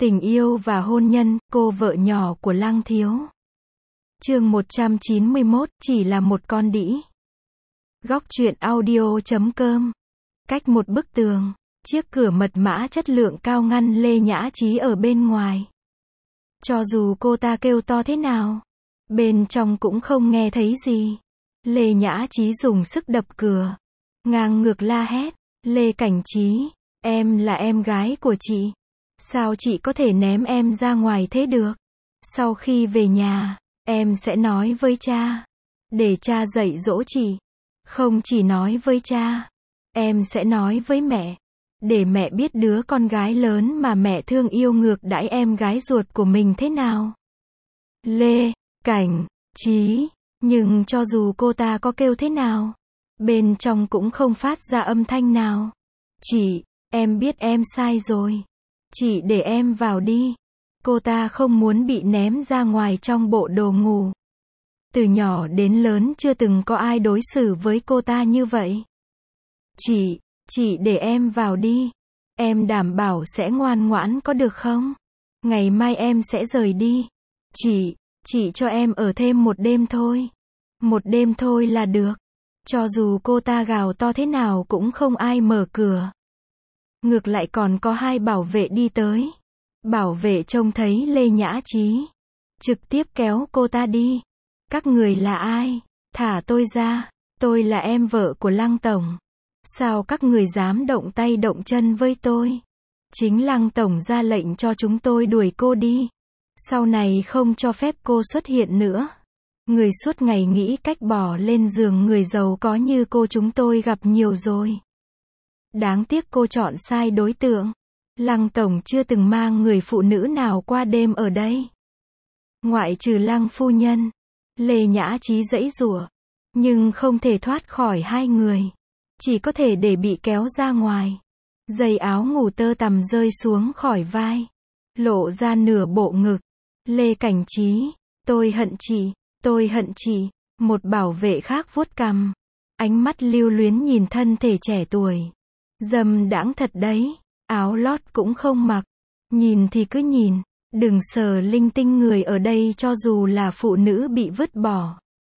Tình yêu và hôn nhân, cô vợ nhỏ của Lăng Thiếu. Chương 191, chỉ là một con đĩ. Góc truyện audio.com. Cách một bức tường, chiếc cửa mật mã chất lượng cao ngăn Lê Nhã Trí ở bên ngoài. Cho dù cô ta kêu to thế nào, bên trong cũng không nghe thấy gì. Lê Nhã Trí dùng sức đập cửa, ngang ngược la hét, Lê Cảnh Trí, em là em gái của chị. Sao chị có thể ném em ra ngoài thế được? Sau khi về nhà, em sẽ nói với cha, để cha dạy dỗ chị. Không chỉ nói với cha, em sẽ nói với mẹ, để mẹ biết đứa con gái lớn mà mẹ thương yêu ngược đãi em gái ruột của mình thế nào. Lê Cảnh Trí, nhưng cho dù cô ta có kêu thế nào, bên trong cũng không phát ra âm thanh nào. Chị, em biết em sai rồi. Chị để em vào đi. Cô ta không muốn bị ném ra ngoài trong bộ đồ ngủ. Từ nhỏ đến lớn chưa từng có ai đối xử với cô ta như vậy. Chị để em vào đi. Em đảm bảo sẽ ngoan ngoãn có được không? Ngày mai em sẽ rời đi. Chị cho em ở thêm một đêm thôi. Một đêm thôi là được. Cho dù cô ta gào to thế nào cũng không ai mở cửa. Ngược lại còn có hai bảo vệ đi tới. Bảo vệ trông thấy Lê Nhã Trí, trực tiếp kéo cô ta đi. Các người là ai? Thả tôi ra. Tôi là em vợ của Lăng Tổng. Sao các người dám động tay động chân với tôi? Chính Lăng Tổng ra lệnh cho chúng tôi đuổi cô đi. Sau này không cho phép cô xuất hiện nữa. Người suốt ngày nghĩ cách bỏ lên giường người giàu có như cô chúng tôi gặp nhiều rồi. Đáng tiếc cô chọn sai đối tượng. Lăng Tổng chưa từng mang người phụ nữ nào qua đêm ở đây. Ngoại trừ Lăng phu nhân. Lê Nhã Trí giãy giụa, nhưng không thể thoát khỏi hai người. Chỉ có thể để bị kéo ra ngoài. Dây áo ngủ tơ tằm rơi xuống khỏi vai, lộ ra nửa bộ ngực. Lê Cảnh Trí, tôi hận chị. Một bảo vệ khác vuốt cằm, ánh mắt lưu luyến nhìn thân thể trẻ tuổi. Dâm đãng thật đấy, áo lót cũng không mặc. Nhìn thì cứ nhìn, đừng sờ linh tinh người ở đây cho dù là phụ nữ bị vứt bỏ.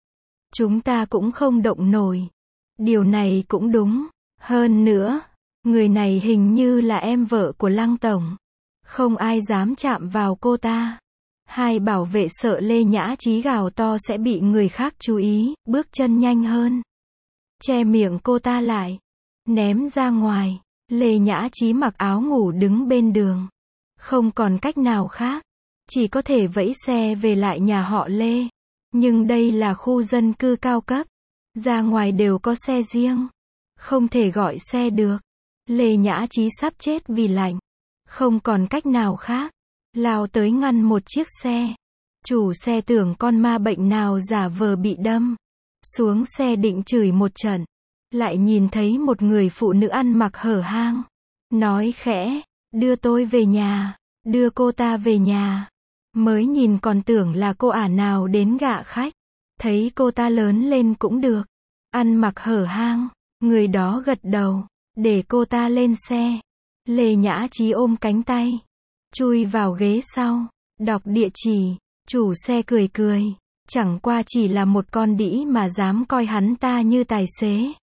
Chúng ta cũng không động nổi. Điều này cũng đúng. Hơn nữa, người này hình như là em vợ của Lăng Tổng. Không ai dám chạm vào cô ta. Hai bảo vệ sợ Lê Nhã Trí gào to sẽ bị người khác chú ý, bước chân nhanh hơn. Che miệng cô ta lại. Ném ra ngoài. Lê Nhã Trí mặc áo ngủ đứng bên đường. Không còn cách nào khác. Chỉ có thể vẫy xe về lại nhà họ Lê. Nhưng đây là khu dân cư cao cấp. Ra ngoài đều có xe riêng. Không thể gọi xe được. Lê Nhã Trí sắp chết vì lạnh. Không còn cách nào khác. Lao tới ngăn một chiếc xe. Chủ xe tưởng con ma bệnh nào giả vờ bị đâm. Xuống xe định chửi một trận. Lại nhìn thấy một người phụ nữ ăn mặc hở hang. Nói khẽ, đưa tôi về nhà. Đưa cô ta về nhà. Mới nhìn còn tưởng là cô ả nào đến gạ khách. Thấy cô ta lớn lên cũng được. Ăn mặc hở hang. Người đó gật đầu. Để cô ta lên xe. Lê Nhã Trí ôm cánh tay. Chui vào ghế sau. Đọc địa chỉ. Chủ xe cười cười. Chẳng qua chỉ là một con đĩ mà dám coi hắn ta như tài xế.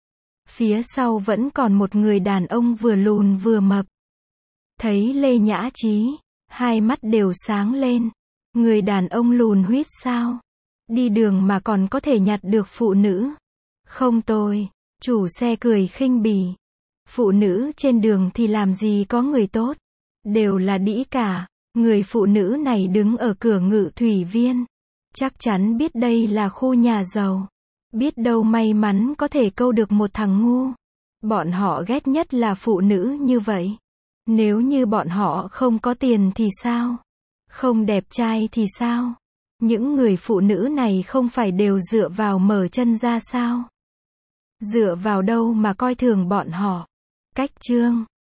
Phía sau vẫn còn một người đàn ông vừa lùn vừa mập. Thấy Lê Nhã Trí, hai mắt đều sáng lên. Người đàn ông lùn huýt sao? Đi đường mà còn có thể nhặt được phụ nữ. Không tôi. Chủ xe cười khinh bỉ. Phụ nữ trên đường thì làm gì có người tốt. Đều là đĩ cả. Người phụ nữ này đứng ở cửa Ngự Thủy Viên. Chắc chắn biết đây là khu nhà giàu. Biết đâu may mắn có thể câu được một thằng ngu. Bọn họ ghét nhất là phụ nữ như vậy. Nếu như bọn họ không có tiền thì sao? Không đẹp trai thì sao? Những người phụ nữ này không phải đều dựa vào mở chân ra sao? Dựa vào đâu mà coi thường bọn họ? Cách chương